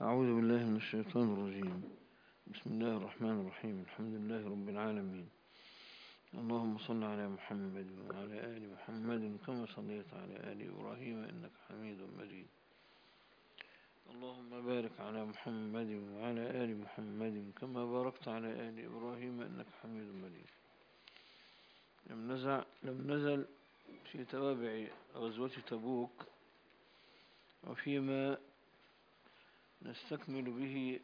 أعوذ بالله من الشيطان الرجيم. بسم الله الرحمن الرحيم. الحمد لله رب العالمين. اللهم صل على محمد وعلى آل محمد كما صليت على آل إبراهيم إنك حميد مجيد. اللهم بارك على محمد وعلى آل محمد كما باركت على آل إبراهيم إنك حميد مجيد. لم نزل في توابع غزوة تبوك، وفيما نستكمل به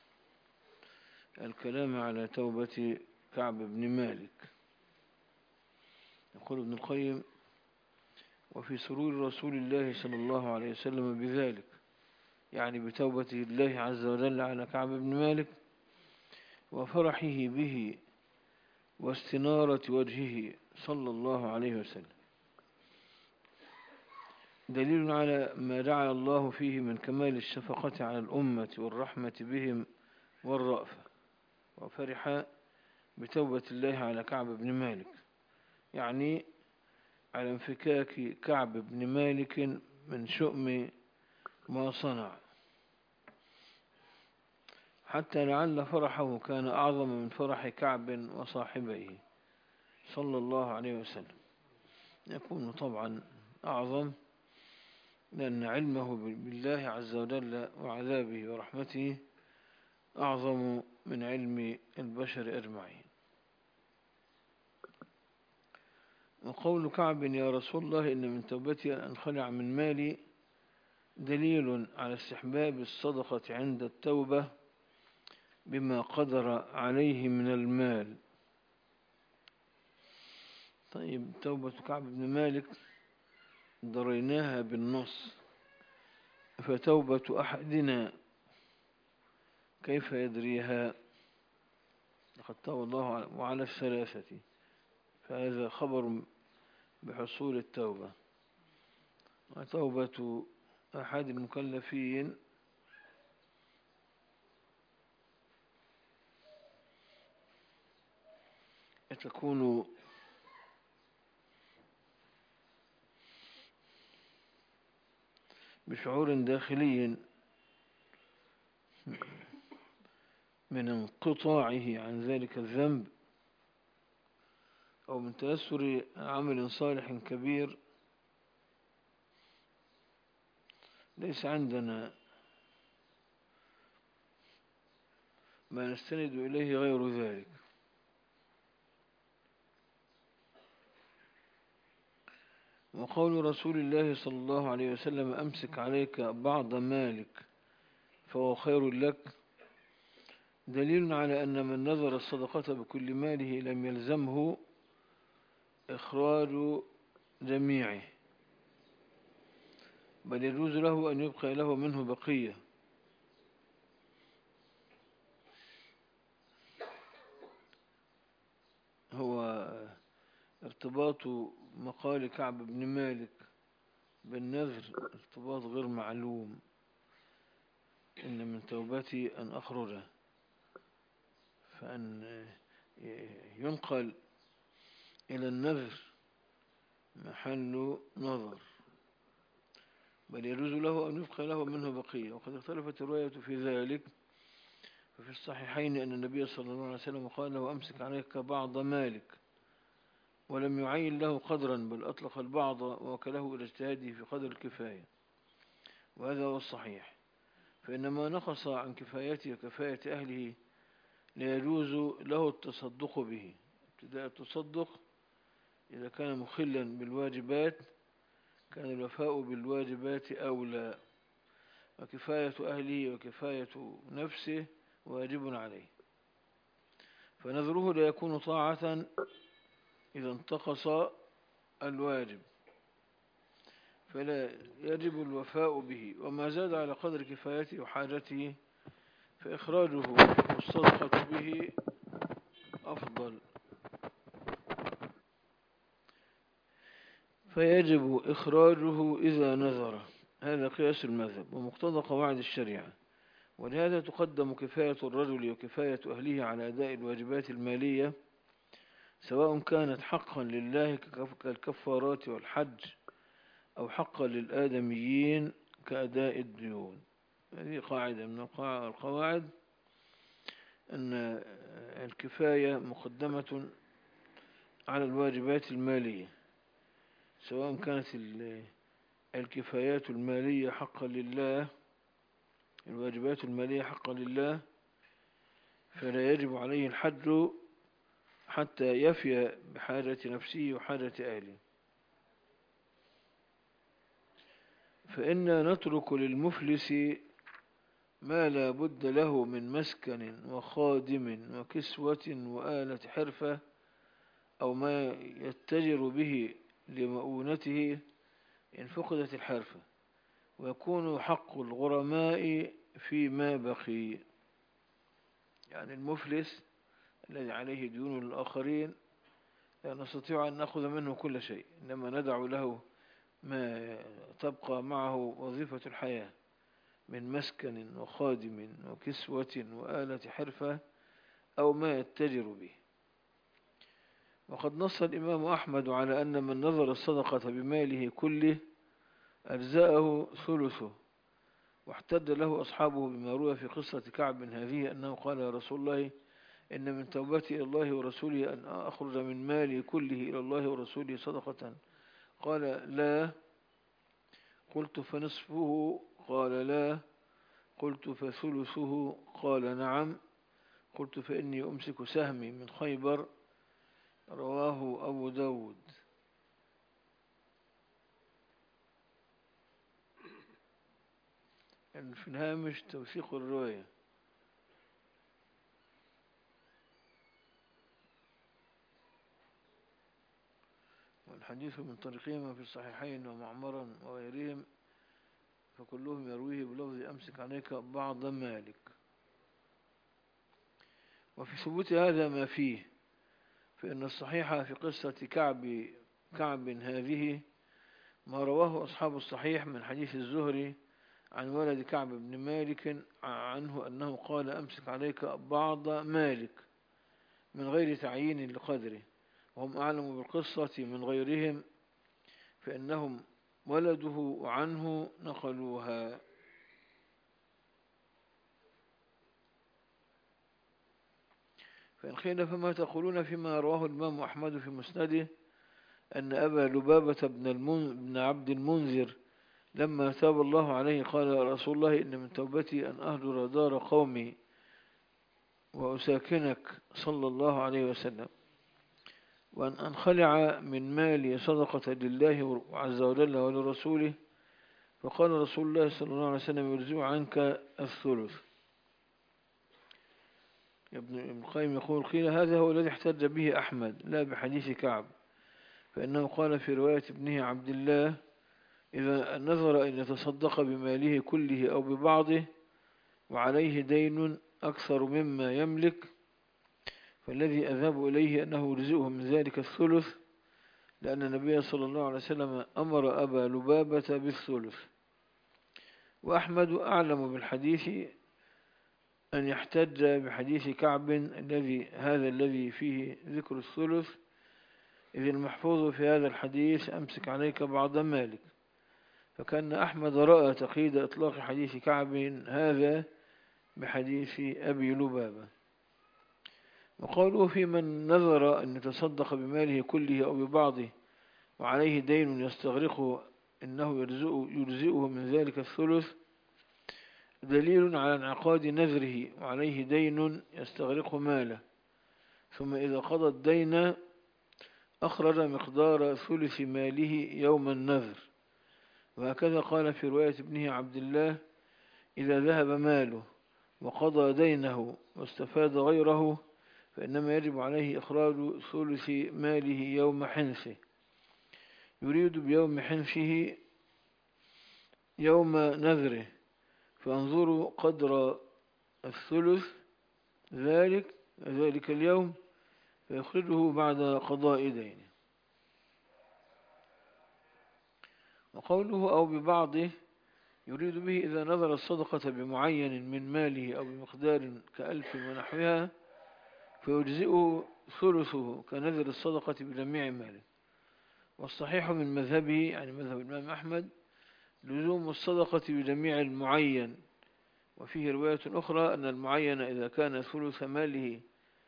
الكلام على توبة كعب بن مالك. يقول ابن القيم: وفي سرور رسول الله صلى الله عليه وسلم بذلك، يعني بتوبة الله عز وجل على كعب بن مالك، وفرحه به واستنارة وجهه صلى الله عليه وسلم، دليل على ما دعا الله فيه من كمال الشفقة على الأمة والرحمة بهم والرأفة. وفرح بتوبة الله على كعب بن مالك، يعني على انفكاك كعب بن مالك من شؤم ما صنع، حتى لعل فرحه كان أعظم من فرح كعب وصاحبيه صلى الله عليه وسلم. يكون طبعا أعظم، لأن علمه بالله عز وجل وعذابه ورحمته أعظم من علم البشر أجمعين. وقول كعب: يا رسول الله، إن من توبتي أن أنخلع من مالي، دليل على استحباب الصدقة عند التوبة بما قدر عليه من المال. طيب، توبة كعب بن مالك دريناها بالنص، فتوبة أحدنا كيف يدريها؟ لقد تاب الله وعلى الثلاثة، فهذا خبر بحصول التوبة. وتوبة أحد المكلفين تكون بشعور داخلي من انقطاعه عن ذلك الذنب، أو من تأثر عمل صالح كبير ليس عندنا ما نستند إليه غير ذلك. وقول رسول الله صلى الله عليه وسلم: أمسك عليك بعض مالك فهو خير لك، دليل على أن من نذر الصدقة بكل ماله لم يلزمه إخراج جميعه، بل يجوز له أن يبقى له منه بقية. هو ارتباط مقال كعب بن مالك بالنذر ارتباط غير معلوم. إن من توبتي أن أخرج، فأن ينقل إلى النذر محل نظر، بل يجوز له أن يبقى له منه بقية. وقد اختلفت الرواية في ذلك، ففي الصحيحين أن النبي صلى الله عليه وسلم قال له: أمسك عليك بعض مالك، ولم يعين له قدرا، بل أطلق البعض ووكله إلى اجتهاده في قدر الكفاية. وهذا هو الصحيح، فإن ما نقص عن كفايته وكفاية أهله لا يجوز له التصدق به. ابتداء التصدق إذا كان مخلا بالواجبات كان الوفاء بالواجبات أولى، وكفاية أهله وكفاية نفسه واجب عليه. فنذره لا يكون طاعة إذا انتقص الواجب، فلا يجب الوفاء به. وما زاد على قدر كفايته وحاجته فإخراجه والصدقة به أفضل، فيجب إخراجه إذا نذر. هذا قياس المذهب ومقتضى قواعد الشريعة. ولهذا تقدم كفاية الرجل وكفاية أهله على أداء الواجبات المالية، سواء كانت حقا لله كالكفارات والحج، أو حقا للآدميين كأداء الديون. هذه قاعدة من القواعد، أن الكفاية مقدمة على الواجبات المالية، سواء كانت الكفايات المالية حقا لله، الواجبات المالية حقا لله، فلا يجب عليه الحج حتى يفي بحاجة نفسه وحاجة أهله. فإن نترك للمفلس ما لا بد له من مسكن وخادم وكسوة وآلة حرفة، أو ما يتجر به لمؤونته إن فقدت الحرفة، ويكون حق الغرماء فيما بقي. يعني المفلس الذي عليه ديون للآخرين لا نستطيع أن نأخذ منه كل شيء، إنما ندع له ما تبقى معه وظيفة الحياة من مسكن وخادم وكسوة وآلة حرفة أو ما يتجر به. وقد نص الإمام أحمد على أن من نظر الصدقة بماله كله أجزاءه ثلثه، واحتج له أصحابه بما روى في قصة كعب هذه أنه قال: يا رسول الله، إن من توبتي إلى الله ورسوله أن أخرج من مالي كله إلى الله ورسوله صدقة. قال: لا. قلت: فنصفه؟ قال: لا. قلت: فثلثه؟ قال: نعم. قلت: فإني أمسك سهمي من خيبر. رواه أبو داود. يعني في الهامش توثيق الرواية. والحديث من طريقهما في الصحيحين ومعمرا وغيرهم، فكلهم يرويه بلفظ أمسك عليك بعض مالك. وفي ثبوت هذا ما فيه، فإن الصحيح في قصة كعب هذه ما رواه أصحاب الصحيح من حديث الزهري عن ولد كعب بن مالك عنه أنه قال: أمسك عليك بعض مالك، من غير تعيين لقدره، وهم أعلم بالقصة من غيرهم، فإنهم ولده عنه نقلوها. فإن قيل: فما تقولون فيما رواه الإمام أحمد في مسنده أن أبا لبابة بن عبد المنذر لما تاب الله عليه قال: يا رسول الله، إن من توبتي أن أهجر دار قومي وأساكنك صلى الله عليه وسلم، وأن أنخلع من مالي صدقة لله عز وجل ولرسوله. فقال رسول الله صلى الله عليه وسلم: يرجع عنك الثلث. ابن القيم يقول: قيل هذا هو الذي احتج به أحمد لا بحديث كعب، فإنه قال في رواية ابنه عبد الله: إذا نظر أن يتصدق بماله كله أو ببعضه وعليه دين أكثر مما يملك، فالذي أذهب إليه أنه يجزئه من ذلك الثلث، لأن النبي صلى الله عليه وسلم أمر أبا لبابة بالثلث. وأحمد أعلم بالحديث أن يحتج بحديث كعب الذي فيه ذكر الثلث، إذ المحفوظ في هذا الحديث: أمسك عليك بعض مالك. فكان أحمد رأى تقييد إطلاق حديث كعب هذا بحديث أبي لبابة. وقوله: في من نذر أن يتصدق بماله كله أو ببعضه وعليه دين يستغرقه إنه يجزئه من ذلك الثلث، دليل على انعقاد نذره وعليه دين يستغرق ماله، ثم إذا قضى الدين أخرج مقدار ثلث ماله يوم النذر. وهكذا قال في رواية ابنه عبد الله: إذا ذهب ماله وقضى دينه واستفاد غيره، فإنما يجب عليه إخراج ثلث ماله يوم حنثه. يريد بيوم حنثه يوم نذره، فانظروا قدر الثلث ذلك اليوم، فيخرجه بعد قضاء دينه. وقوله أو ببعضه يريد به إذا نظر الصدقة بمعين من ماله أو بمقدار ك1000 ونحوها، فيجزئه ثلثه كنذر الصدقة بجميع ماله. والصحيح من مذهبه، يعني مذهب الإمام أحمد، لزوم الصدقة بجميع المعين وفيه رواية أخرى أن المعين إذا كان ثلث ماله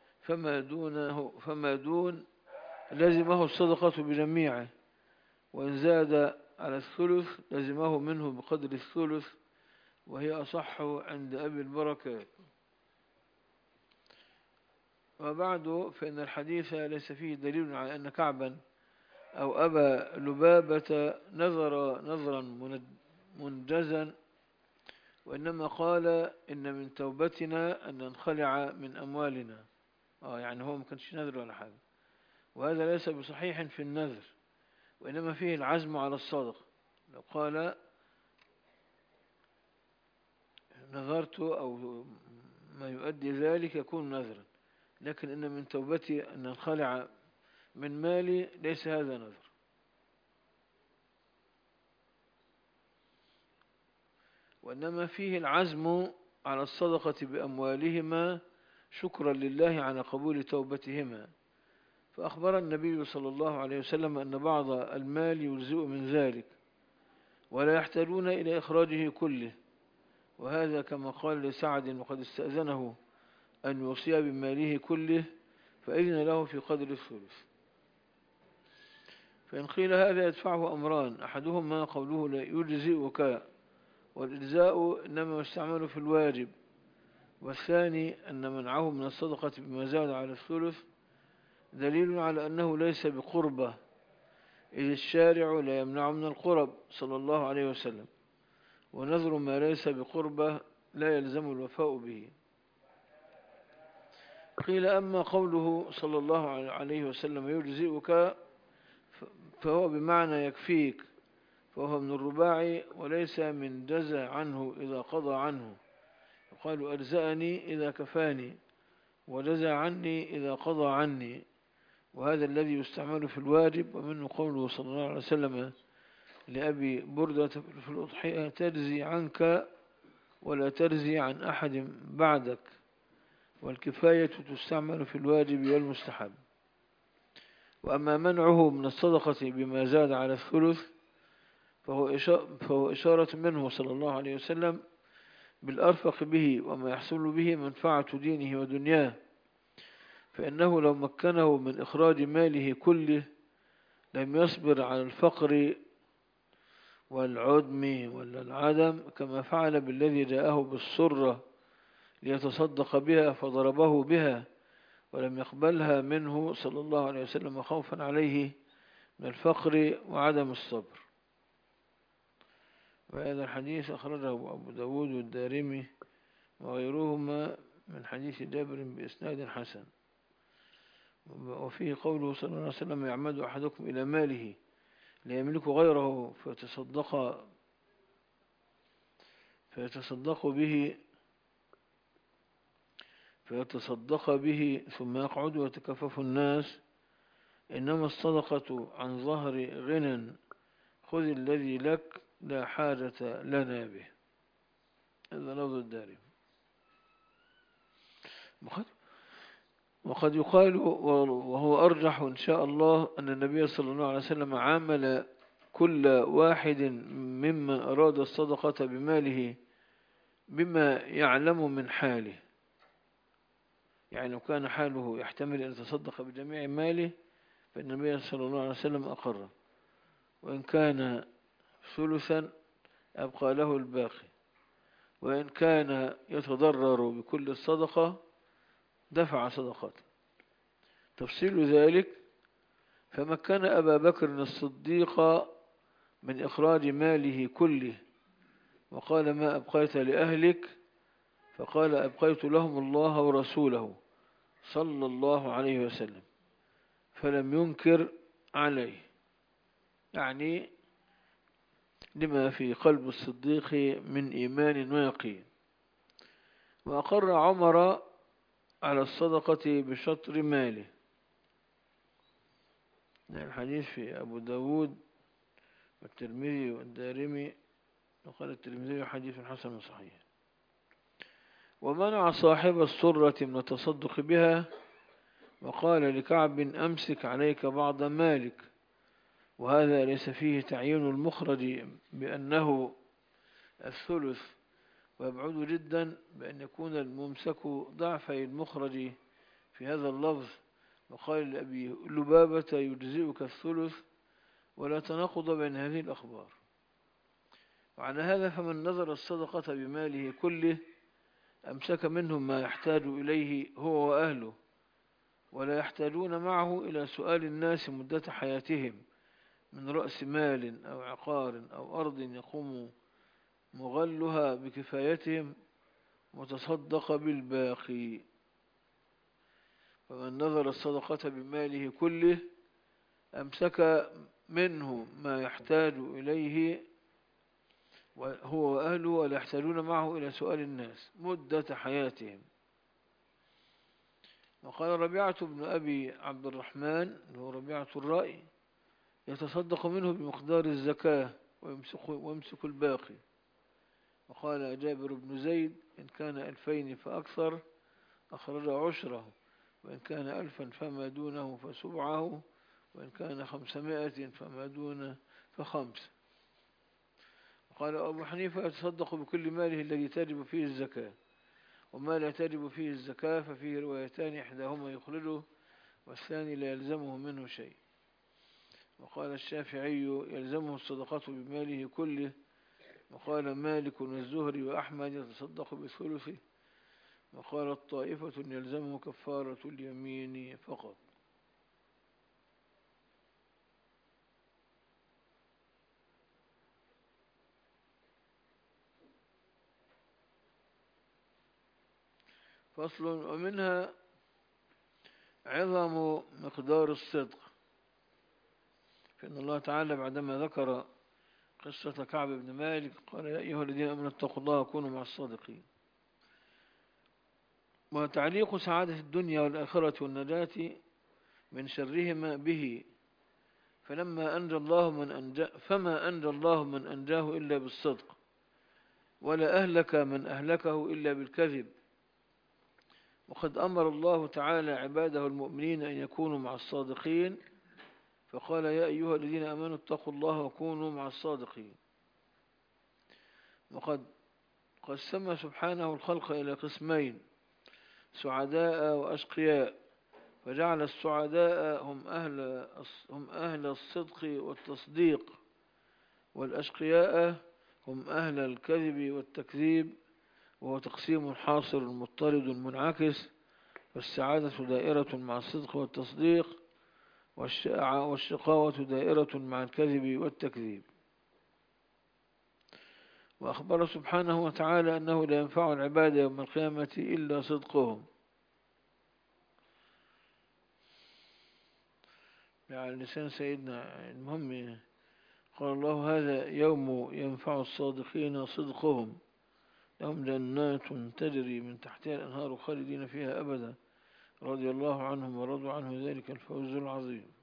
فما دون لزمه الصدقة بجميعه، وإن زاد على الثلث لزمه منه بقدر الثلث، وهي أصح عند أبي البركات. وبعد فإن الحديث ليس فيه دليل على أن كعبا أو أبا لبابة نظر نظرا منجزا، وإنما قال إن من توبتنا أن ننخلع من أموالنا. يعني هو ما كانش نذر ولا حاجة، وهذا ليس بصحيح في النذر، وإنما فيه العزم على الصدقة. لو قال نذرت أو ما يؤدي ذلك يكون نذرا، لكن إن من توبتي أن ننخلع من مالي ليس هذا نذر. وإنما فيه العزم على الصدقة بأموالهما شكرا لله على قبول توبتهما. فأخبر النبي صلى الله عليه وسلم أن بعض المال يجزئ من ذلك، ولا يحتاجون إلى إخراجه كله، وهذا كما قال لسعد وقد استأذنه أن يوصي بماله كله فإذن له في قدر الثلث. فإن قيل هذا يدفعه أمران: أحدهما قوله لا يجزئك، والإجزاء إنما يستعمل في الواجب، والثاني أن منعه من الصدقة بما زاد على الثلث دليل على أنه ليس بقربة، إذ الشارع لا يمنع من القرب صلى الله عليه وسلم، ونذر ما ليس بقربة لا يلزم الوفاء به. قيل أما قوله صلى الله عليه وسلم يجزئك فهو بمعنى يكفيك، فهو من الرباعي وليس من جزى عنه إذا قضى عنه. يقال أجزأني إذا كفاني، وجزى عني إذا قضى عني، وهذا الذي يستعمل في الواجب. ومنه قوله صلى الله عليه وسلم لأبي بردة في الأضحية تجزي عنك ولا تجزي عن أحد بعدك، والكفاية تستعمل في الواجب والمستحب. وأما منعه من الصدقة بما زاد على الثلث فهو إشارة منه صلى الله عليه وسلم بالأرفق به وما يحصل به منفعة دينه ودنياه، فإنه لو مكنه من إخراج ماله كله لم يصبر على الفقر والعدم ولا العدم، كما فعل بالذي جاءه بالسرة ليتصدق بها فضربه بها ولم يقبلها منه صلى الله عليه وسلم خوفا عليه من الفقر وعدم الصبر. وهذا الحديث أخرجه أبو داود والدارمي وغيرهما من حديث جابر بإسناد حسن. وفيه قوله صلى الله عليه وسلم يعمد أحدكم إلى ماله ليملك غيره فيتصدق به ثم يقعد ويتكفف الناس، إنما الصدقة عن ظهر غنى، خذ الذي لك لا حاجة لنا به. هذا لفظ الدارمي. وقد يقال وهو أرجح إن شاء الله أن النبي صلى الله عليه وسلم عامل كل واحد ممن أراد الصدقة بماله بما يعلم من حاله. يعني لو كان حاله يحتمل أن يتصدق بجميع ماله فإن النبي صلى الله عليه وسلم أقره، وإن كان ثلثا أبقى له الباقي، وإن كان يتضرر بكل الصدقة دفع صدقته. تفصيل ذلك: فمكن أبا بكر الصديق من إخراج ماله كله وقال ما أبقيت لأهلك؟ فقال أبقيت لهم الله ورسوله صلى الله عليه وسلم، فلم ينكر عليه، يعني لما في قلب الصديق من إيمان ويقين. وأقر عمر على الصدقة بشطر ماله. الحديث في أبو داود والترمذي والدارمي، وقال الترمذي حديث حسن صحيح. ومنع صاحب السرة من التصدق بها، وقال لكعب أمسك عليك بعض مالك، وهذا ليس فيه تعيين المخرج بأنه الثلث، ويبعد جدا بأن يكون الممسك ضعفي المخرج في هذا اللفظ. وقال لأبي لبابة يجزئك الثلث، ولا تناقض بين هذه الأخبار. وعلى هذا فمن نظر الصدقة بماله كله أمسك منهم ما يحتاج إليه هو وأهله، ولا يحتاجون معه إلى سؤال الناس مدة حياتهم من رأس مال أو عقار أو أرض يقوم مغلها بكفايتهم، وتصدق بالباقي. فمن نظر الصدقة بماله كله أمسك منه ما يحتاج إليه هو وأهله، ولا يحتاجون معه إلى سؤال الناس مدة حياتهم. وقال ربيعة بن أبي عبد الرحمن هو ربيعة الرأي: يتصدق منه بمقدار الزكاة ويمسك الباقي. وقال جابر بن زيد: إن كان 2000 فأكثر أخرج عشره، وإن كان 1000 فما دونه فسبعه، وإن كان 500 فما دونه فخمس. وقال أبو حنيفة: يتصدق بكل ماله الذي تجب فيه الزكاة، وما لا تجب فيه الزكاة ففيه روايتان: إحداهما يخرجه والثاني لا يلزمه منه شيء. وقال الشافعي: يلزمه الصدقة بماله كله. وقال مالك والزهري وأحمد: يتصدق بثلثه. وقالت طائفة: يلزمه كفارة اليمين فقط. فصل: ومنها عظم مقدار الصدق، فإن الله تعالى بعدما ذكر قصة كعب بن مالك قال: يا أيها الذين آمنوا اتقوا الله وكونوا مع الصادقين. وتعليق سعادة الدنيا والآخرة والنجاة من شرهما به، فما أنجى الله من أنجاه إلا بالصدق، ولا أهلك من أهلكه إلا بالكذب. وقد أمر الله تعالى عباده المؤمنين أن يكونوا مع الصادقين، فقال: يا أيها الذين آمنوا اتقوا الله وكونوا مع الصادقين. وقد قسم سبحانه الخلق إلى قسمين: سعداء وأشقياء، فجعل السعداء هم أهل الصدق والتصديق، والأشقياء هم أهل الكذب والتكذيب، وهو تقسيم حاصر مضطرد منعكس. فالسعادة دائرة مع الصدق والتصديق، والشقاوة دائرة مع الكذب والتكذيب. وأخبر سبحانه وتعالى أنه لا ينفع العباد يوم القيامة إلا صدقهم. على لسان سيدنا المهم قال الله: هذا يوم ينفع الصادقين صدقهم، لهم جنات تجري من تحتها الأنهار خالدين فيها أبدا، رضي الله عنهم ورضوا عنه، ذلك الفوز العظيم.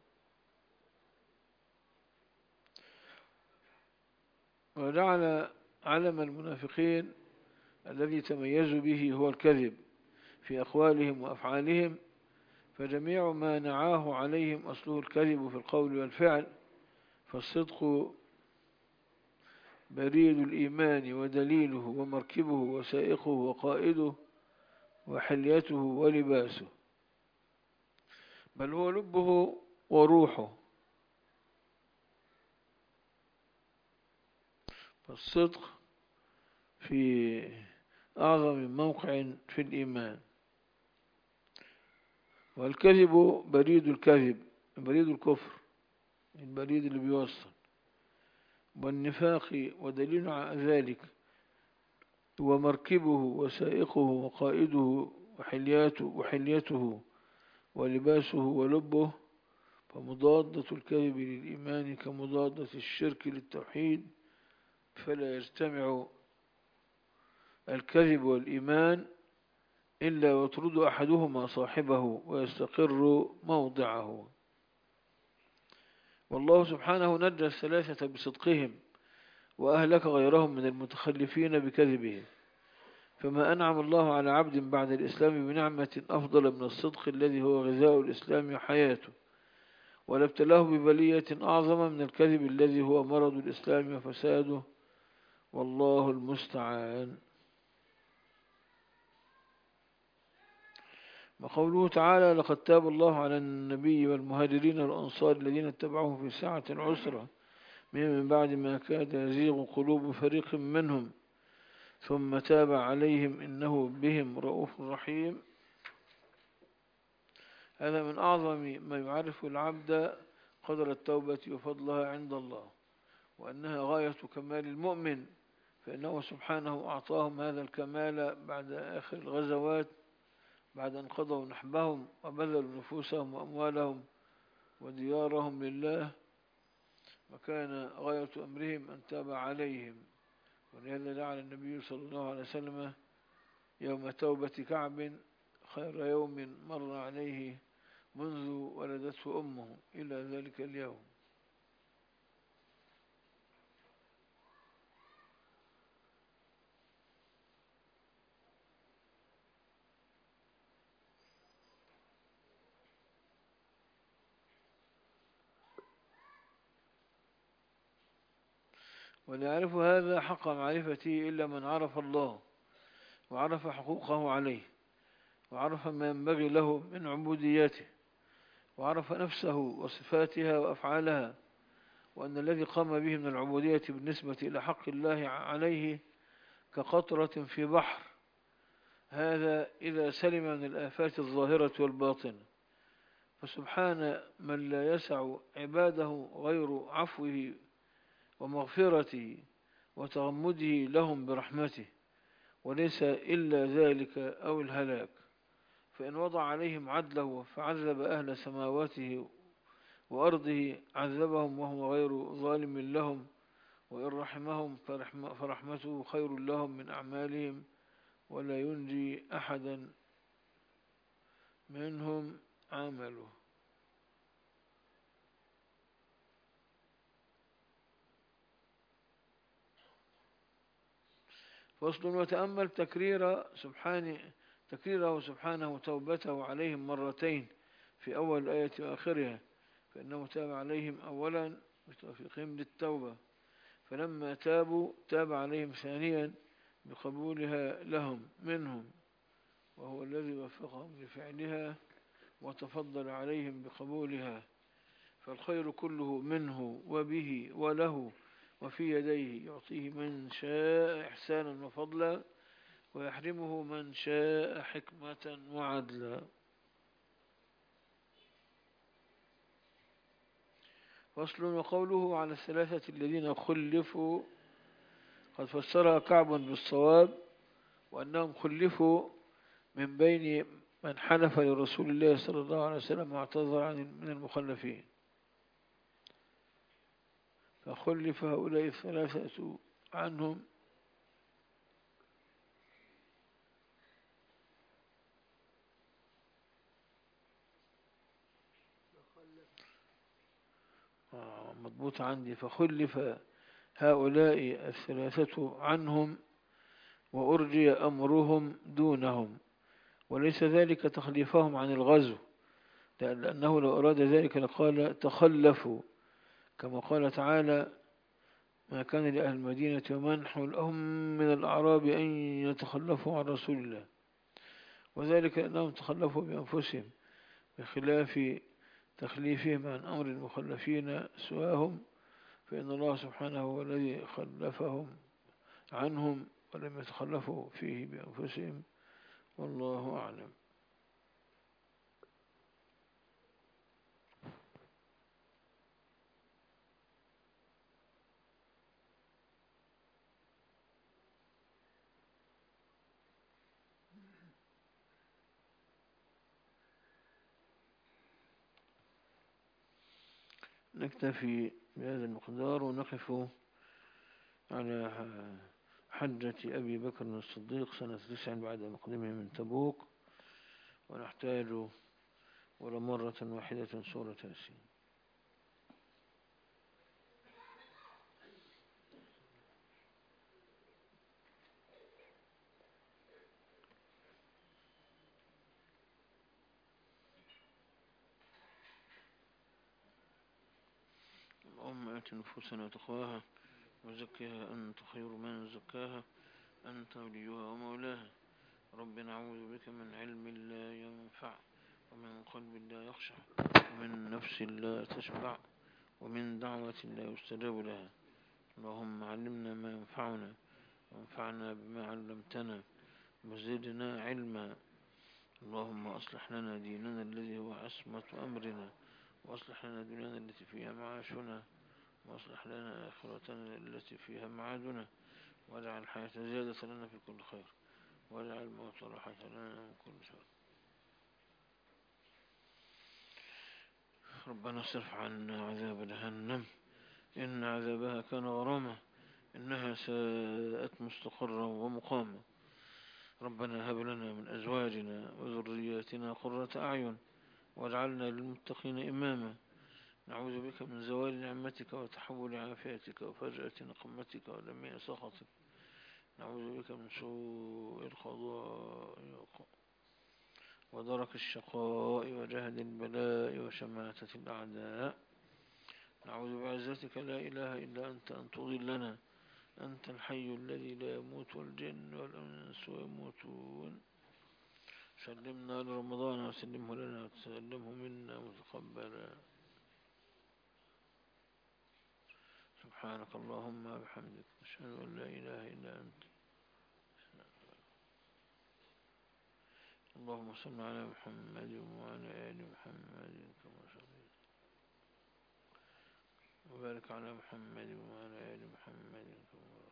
وجعل علم المنافقين الذي تميزوا به هو الكذب في أقوالهم وأفعالهم، فجميع ما نعاه عليهم أصله الكذب في القول والفعل. فالصدق بريد الإيمان ودليله ومركبه وسائقه وقائده وحليته ولباسه، بل هو لبه وروحه. فالصدق في أعظم موقع في الإيمان. والكذب بريد الكذب، بريد الكفر، البريد اللي بيوصل. والنفاق ودليل على ذلك ومركبه وسائقه وقائده وحليته ولباسه ولبه. فمضادة الكذب للإيمان كمضادة الشرك للتوحيد، فلا يجتمع الكذب والإيمان إلا ويطرد أحدهما صاحبه ويستقر موضعه. والله سبحانه نجى الثلاثة بصدقهم، وأهلك غيرهم من المتخلفين بكذبهم. فما أنعم الله على عبد بعد الإسلام بنعمة أفضل من الصدق الذي هو غذاء الإسلام وحياته، ولا ابتلاه ببلية أعظم من الكذب الذي هو مرض الإسلام وفساده، والله المستعان. وقوله تعالى لقد تاب الله على النبي والمهاجرين والأنصار الذين اتبعوه في ساعة العسرة من بعد ما كاد يزيغ قلوب فريق منهم ثم تاب عليهم إنه بهم رؤوف رحيم. هذا من أعظم ما يعرف العبد قدر التوبة وفضلها عند الله، وأنها غاية كمال المؤمن، فإنه سبحانه أعطاهم هذا الكمال بعد آخر الغزوات، بعد أن قضوا نحبهم وبذلوا نفوسهم وأموالهم وديارهم لله، وكان غاية أمرهم أن تاب عليهم. ولهذا جعل النبي صلى الله عليه وسلم يوم توبة كعب خير يوم مر عليه منذ ولدته أمه إلى ذلك اليوم. ولا يعرف هذا حق معرفته إلا من عرف الله وعرف حقوقه عليه وعرف ما ينبغي له من عبوديته وعرف نفسه وصفاتها وأفعالها، وأن الذي قام به من العبودية بالنسبة إلى حق الله عليه كقطرة في بحر، هذا إذا سلم من الآفات الظاهرة والباطنة. فسبحان من لا يسع عباده غير عفوه ومغفرته وتغمده لهم برحمته، وليس إلا ذلك أو الهلاك. فإن وضع عليهم عدله فعذب أهل سماواته وأرضه عذبهم وهو غير ظالم لهم، وإن رحمهم فرحمته خير لهم من أعمالهم، ولا ينجي أحدا منهم عمله. فصل. وتأمل تكريره سبحانه توبته عليهم مرتين في أول الآية وآخرها، فإنه تاب عليهم أولا بتوفيقهم للتوبة، فلما تابوا تاب عليهم ثانيا بقبولها لهم منهم، وهو الذي وفقهم لفعلها وتفضل عليهم بقبولها. فالخير كله منه وبه وله وفي يديه، يعطيه من شاء إحسانا وفضلا ويحرمه من شاء حكمة وعدلا. فصل. وقوله على الثلاثة الذين خلفوا قد فسرها كعب بالصواب، وأنهم خلفوا من بين من حلف لرسول الله صلى الله عليه وسلم واعتذر من المخلفين، فخلف هؤلاء الثلاثة عنهم مضبوط عندي، فخلف هؤلاء الثلاثة عنهم وأرجي أمرهم دونهم، وليس ذلك تخليفهم عن الغزو، لأنه لو أراد ذلك لقال تخلفوا، كما قال تعالى ما كان لأهل المدينة ومن حولهم من الأعراب أن يتخلفوا عن رسول الله، وذلك أنهم تخلفوا بأنفسهم بخلاف تخليفهم عن أمر المخلفين سواهم، فإن الله سبحانه هو الذي خلفهم عنهم ولم يتخلفوا فيه بأنفسهم، والله أعلم. نكتفي بهذا المقدار ونقف على حجة أبي بكر الصديق سنة 9 بعد مقدمه من تبوك، ونحتاج ولا مرة واحدة سورة ياسين. اللهم آت نفوسنا تقواها وزكها أنت خير من زكاها أنت وليها ومولاها. رب نعوذ بك من علم لا ينفع، ومن قلب لا يخشع، ومن نفس لا تشبع، ومن دعوة لا يستجاب لها. اللهم علمنا ما ينفعنا، وانفعنا بما علمتنا، وزدنا علما. اللهم أصلح لنا ديننا الذي هو عصمة أمرنا، وأصلح لنا دنيانا التي فيها معاشنا، وأصلح لنا آخرتنا التي فيها معادنا، واجعل الحياة زيادة لنا في كل خير، واجعل الموت راحة لنا من كل شر. ربنا اصرف عنا عذاب جهنم، إن عذابها كان غراما، إنها ساءت مستقرا ومقاما. ربنا هب لنا من أزواجنا وذرياتنا قرة أعين، واجعلنا للمتقين إماما. نعوذ بك من زوال نعمتك وتحول عافيتك وفجأة نقمتك ولميع سخطك. نعوذ بك من سوء القضاء ودرك الشقاء وجهد البلاء وشماتة الأعداء. نعوذ بعزتك لا إله إلا أنت أن تضلنا. أنت الحي الذي لا يموت، والجن والأنس يموتون. سلمنا لرمضان وسلمه لنا وتسلمه منا متقبلا. سبحانك اللهم وبحمدك، أشهد أن لا إله إلا أنت. اللهم صل على محمد وعلى آل محمد كما صليت، وبارك على محمد وعلى آل محمد كما